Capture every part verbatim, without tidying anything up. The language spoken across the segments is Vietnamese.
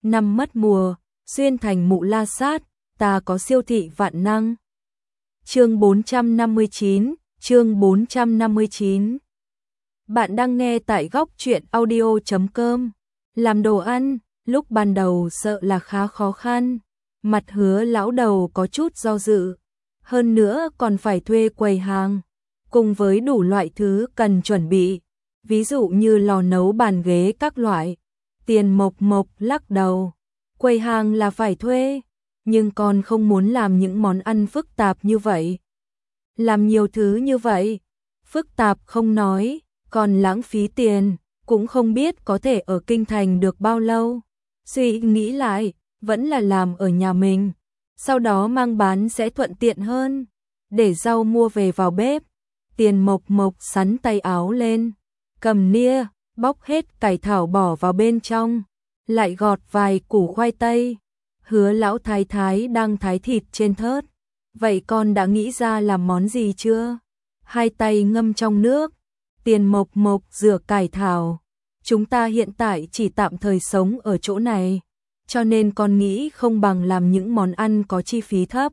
năm mất mùa, xuyên thành mụ la sát, ta có siêu thị vạn năng. Chương bốn trăm năm mươi chín, chương bốn trăm năm mươi chín. Bạn đang nghe tại góc truyện audio chấm com. Làm đồ ăn, lúc ban đầu sợ là khá khó khăn, mặt Hứa lão đầu có chút do dự, hơn nữa còn phải thuê quầy hàng, cùng với đủ loại thứ cần chuẩn bị, ví dụ như lò nấu bàn ghế các loại. Tiền Mộc Mộc lắc đầu, quầy hàng là phải thuê, nhưng con không muốn làm những món ăn phức tạp như vậy. Làm nhiều thứ như vậy, phức tạp không nói, còn lãng phí tiền, cũng không biết có thể ở kinh thành được bao lâu. Suy nghĩ lại, vẫn là làm ở nhà mình, sau đó mang bán sẽ thuận tiện hơn. Để rau mua về vào bếp, Tiền Mộc Mộc sắn tay áo lên, cầm nia, bóc hết cải thảo bỏ vào bên trong, lại gọt vài củ khoai tây. Hứa lão thái thái đang thái thịt trên thớt. Vậy con đã nghĩ ra làm món gì chưa? Hai tay ngâm trong nước, Tiền Mộc Mộc rửa cải thảo. Chúng ta hiện tại chỉ tạm thời sống ở chỗ này, cho nên con nghĩ không bằng làm những món ăn có chi phí thấp,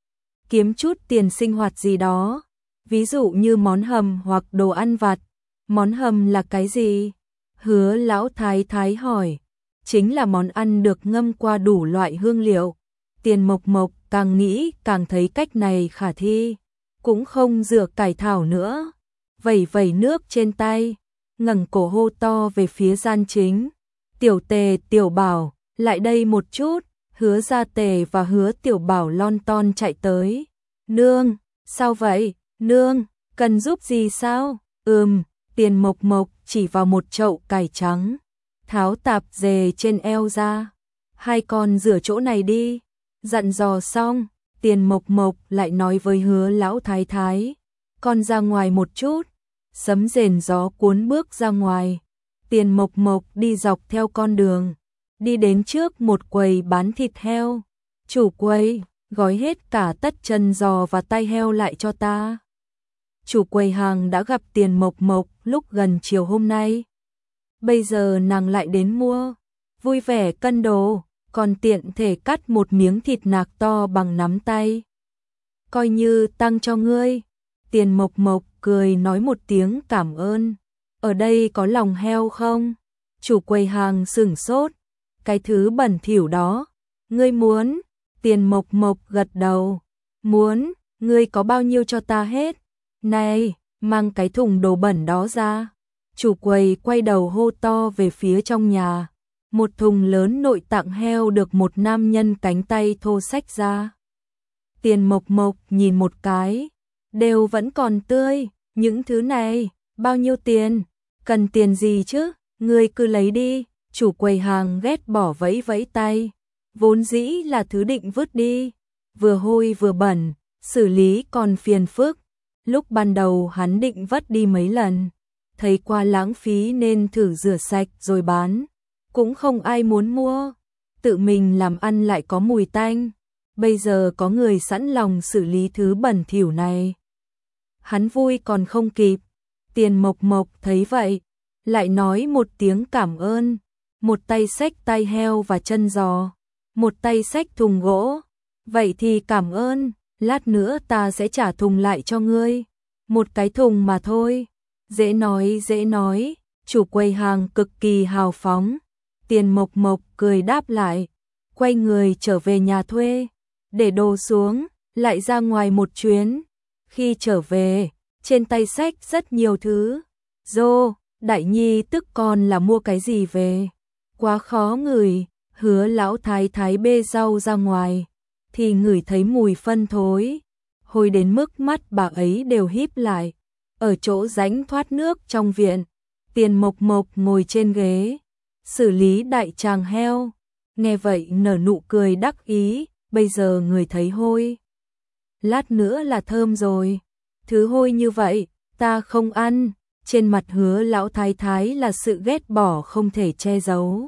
kiếm chút tiền sinh hoạt gì đó, ví dụ như món hầm hoặc đồ ăn vặt. Món hầm là cái gì? Hứa lão thái thái hỏi. Chính là món ăn được ngâm qua đủ loại hương liệu. Tiền Mộc Mộc càng nghĩ càng thấy cách này khả thi, cũng không rửa cải thảo nữa, vẩy vẩy nước trên tay, ngẩng cổ hô to về phía gian chính. Tiểu Tề, Tiểu Bảo, lại đây một chút. Hứa Gia Tề và Hứa Tiểu Bảo lon ton chạy tới. Nương, sao vậy? Nương, cần giúp gì sao? Ừm, Tiền Mộc Mộc chỉ vào một chậu cải trắng, tháo tạp dề trên eo ra. Hai con rửa chỗ này đi. Dặn dò xong, Tiền Mộc Mộc lại nói với Hứa lão thái thái, con ra ngoài một chút. Sấm rền gió cuốn bước ra ngoài. Tiền Mộc Mộc đi dọc theo con đường, đi đến trước một quầy bán thịt heo. Chủ quầy, gói hết cả tất chân giò và tai heo lại cho ta. Chủ quầy hàng đã gặp Tiền Mộc Mộc lúc gần chiều hôm nay, bây giờ nàng lại đến mua, vui vẻ cân đồ, còn tiện thể cắt một miếng thịt nạc to bằng nắm tay. Coi như tăng cho ngươi. Tiền Mộc Mộc cười nói một tiếng cảm ơn. Ở đây có lòng heo không? Chủ quầy hàng sửng sốt. Cái thứ bẩn thỉu đó, ngươi muốn? Tiền Mộc Mộc gật đầu. Muốn, ngươi có bao nhiêu cho ta hết. Này, mang cái thùng đồ bẩn đó ra. Chủ quầy quay đầu hô to về phía trong nhà. Một thùng lớn nội tạng heo được một nam nhân cánh tay thô xách ra. Tiền Mộc Mộc nhìn một cái, đều vẫn còn tươi. Những thứ này, bao nhiêu tiền? Cần tiền gì chứ? Ngươi cứ lấy đi. Chủ quầy hàng ghét bỏ vẫy vẫy tay. Vốn dĩ là thứ định vứt đi, vừa hôi vừa bẩn, xử lý còn phiền phức. Lúc ban đầu hắn định vứt đi mấy lần, thấy qua lãng phí nên thử rửa sạch rồi bán. Cũng không ai muốn mua, tự mình làm ăn lại có mùi tanh. Bây giờ có người sẵn lòng xử lý thứ bẩn thỉu này, hắn vui còn không kịp. Tiền Mộc Mộc thấy vậy, lại nói một tiếng cảm ơn, một tay xách tai heo và chân giò, một tay xách thùng gỗ. Vậy thì cảm ơn, lát nữa ta sẽ trả thùng lại cho ngươi. Một cái thùng mà thôi. Dễ nói dễ nói, chủ quầy hàng cực kỳ hào phóng. Tiền Mộc Mộc cười đáp lại, quay người trở về nhà thuê, để đồ xuống, lại ra ngoài một chuyến. Khi trở về, trên tay xách rất nhiều thứ. Dô, đại nhi tức con là mua cái gì về? Quá khó ngửi. Hứa lão thái thái bê rau ra ngoài, thì ngửi thấy mùi phân thối, hôi đến mức mắt bà ấy đều híp lại. Ở chỗ rãnh thoát nước trong viện, Tiền Mộc Mộc ngồi trên ghế, xử lý đại tràng heo. Nghe vậy nở nụ cười đắc ý, bây giờ người thấy hôi, lát nữa là thơm rồi. Thứ hôi như vậy, ta không ăn. Trên mặt Hứa lão thái thái là sự ghét bỏ không thể che giấu.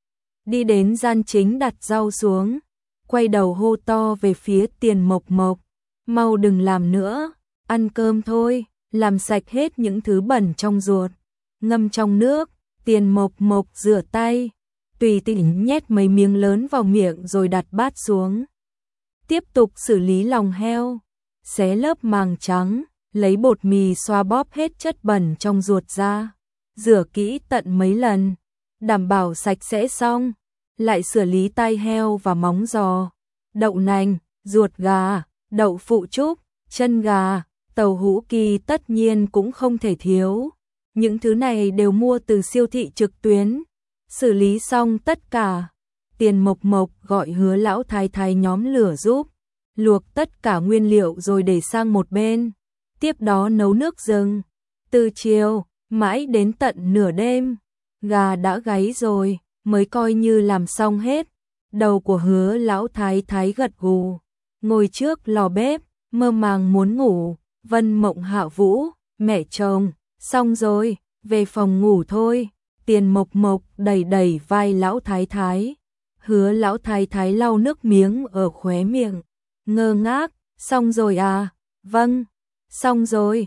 Đi đến gian chính đặt rau xuống, quay đầu hô to về phía Tiền Mộc Mộc, mau đừng làm nữa, ăn cơm thôi. Làm sạch hết những thứ bẩn trong ruột, ngâm trong nước. Tiền Mộc Mộc rửa tay, tùy tiện nhét mấy miếng lớn vào miệng rồi đặt bát xuống. Tiếp tục xử lý lòng heo, xé lớp màng trắng, lấy bột mì xoa bóp hết chất bẩn trong ruột ra, rửa kỹ tận mấy lần, đảm bảo sạch sẽ xong, lại xử lý tai heo và móng giò, đậu nành, ruột gà, đậu phụ trúc, chân gà, tàu hũ kỳ tất nhiên cũng không thể thiếu. Những thứ này đều mua từ siêu thị trực tuyến. Xử lý xong tất cả, Tiền Mộc Mộc gọi Hứa lão thái thái nhóm lửa giúp, luộc tất cả nguyên liệu rồi để sang một bên. Tiếp đó nấu nước gừng. Từ chiều, mãi đến tận nửa đêm, gà đã gáy rồi, mới coi như làm xong hết. Đầu của Hứa lão thái thái gật gù, ngồi trước lò bếp, mơ màng muốn ngủ. Vân Mộng Hạ Vũ, mẹ chồng, xong rồi, về phòng ngủ thôi. Tiền Mộc Mộc đẩy đẩy vai lão thái thái. Hứa lão thái thái lau nước miếng ở khóe miệng, ngơ ngác, xong rồi à? Vâng, xong rồi.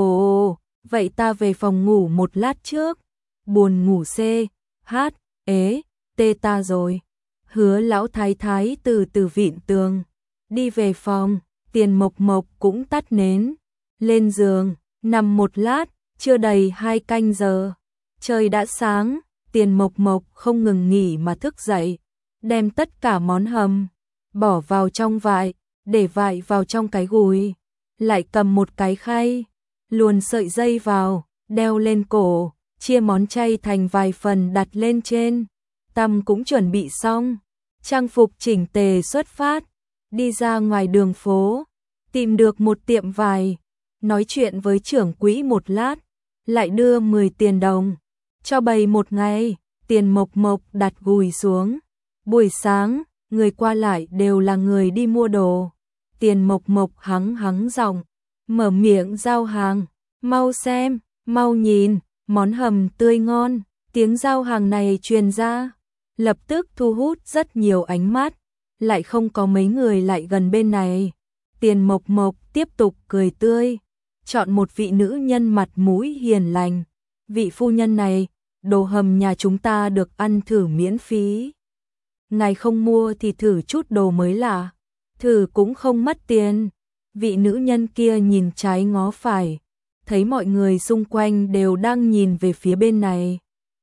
Ồ, vậy ta về phòng ngủ một lát trước. Buồn ngủ c, hát, ế, tê ta rồi. Hứa lão thái thái từ từ vịn tường, đi về phòng. Tiền Mộc Mộc cũng tắt nến, lên giường, nằm một lát, chưa đầy hai canh giờ. Trời đã sáng, Tiền Mộc Mộc không ngừng nghỉ mà thức dậy, đem tất cả món hầm, bỏ vào trong vại, để vại vào trong cái gùi, lại cầm một cái khay, luồn sợi dây vào, đeo lên cổ, chia món chay thành vài phần đặt lên trên. Tăm cũng chuẩn bị xong, trang phục chỉnh tề xuất phát, đi ra ngoài đường phố, tìm được một tiệm vải, nói chuyện với trưởng quỹ một lát, lại đưa mười tiền đồng, cho bày một ngày. Tiền Mộc Mộc đặt gùi xuống. Buổi sáng, người qua lại đều là người đi mua đồ. Tiền Mộc Mộc hắng hắng giọng, mở miệng giao hàng, mau xem, mau nhìn, món hầm tươi ngon. Tiếng giao hàng này truyền ra, lập tức thu hút rất nhiều ánh mắt, lại không có mấy người lại gần bên này. Tiền Mộc Mộc tiếp tục cười tươi, chọn một vị nữ nhân mặt mũi hiền lành. Vị phu nhân này, đồ hầm nhà chúng ta được ăn thử miễn phí. Ngài không mua thì thử chút đồ mới lạ, thử cũng không mất tiền. Vị nữ nhân kia nhìn trái ngó phải, thấy mọi người xung quanh đều đang nhìn về phía bên này,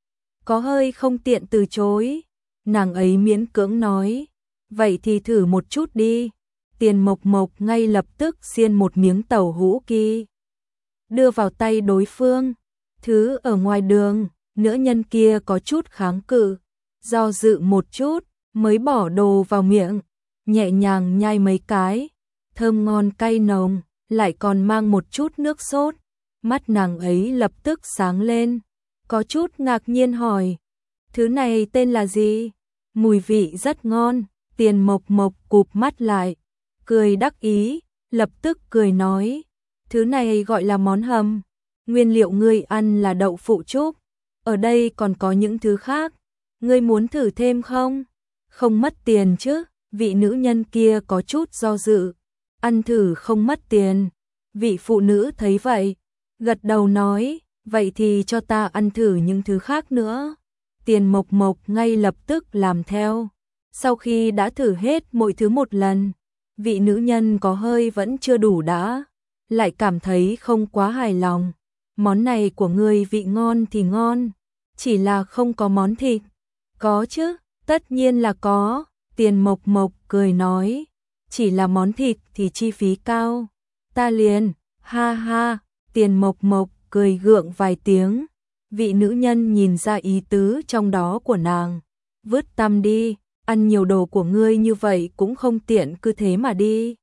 có hơi không tiện từ chối. Nàng ấy miễn cưỡng nói, vậy thì thử một chút đi. Tiền Mộc Mộc ngay lập tức xiên một miếng tàu hũ kỳ, đưa vào tay đối phương. Thứ ở ngoài đường, nữ nhân kia có chút kháng cự, do dự một chút, mới bỏ đồ vào miệng, nhẹ nhàng nhai mấy cái, thơm ngon cay nồng, lại còn mang một chút nước sốt. Mắt nàng ấy lập tức sáng lên, có chút ngạc nhiên hỏi, thứ này tên là gì? Mùi vị rất ngon. Tiền Mộc Mộc cụp mắt lại, cười đắc ý, lập tức cười nói, thứ này gọi là món hầm. Nguyên liệu ngươi ăn là đậu phụ trúc, ở đây còn có những thứ khác, ngươi muốn thử thêm không? Không mất tiền chứ? Vị nữ nhân kia có chút do dự, ăn thử không mất tiền. Vị phụ nữ thấy vậy, gật đầu nói, vậy thì cho ta ăn thử những thứ khác nữa. Tiền Mộc Mộc ngay lập tức làm theo. Sau khi đã thử hết mọi thứ một lần, vị nữ nhân có hơi vẫn chưa đủ đã, lại cảm thấy không quá hài lòng. Món này của ngươi vị ngon thì ngon, chỉ là không có món thịt. Có chứ, tất nhiên là có. Tiền Mộc Mộc cười nói, chỉ là món thịt thì chi phí cao. Ta liền, ha ha. Tiền Mộc Mộc cười gượng vài tiếng. Vị nữ nhân nhìn ra ý tứ trong đó của nàng, vứt tăm đi, ăn nhiều đồ của ngươi như vậy cũng không tiện, cứ thế mà đi.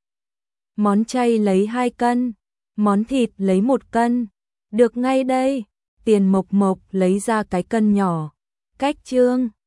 Món chay lấy hai cân, món thịt lấy một cân. Được ngay đây. Tiền Mộc Mộc lấy ra cái cân nhỏ, cách trương.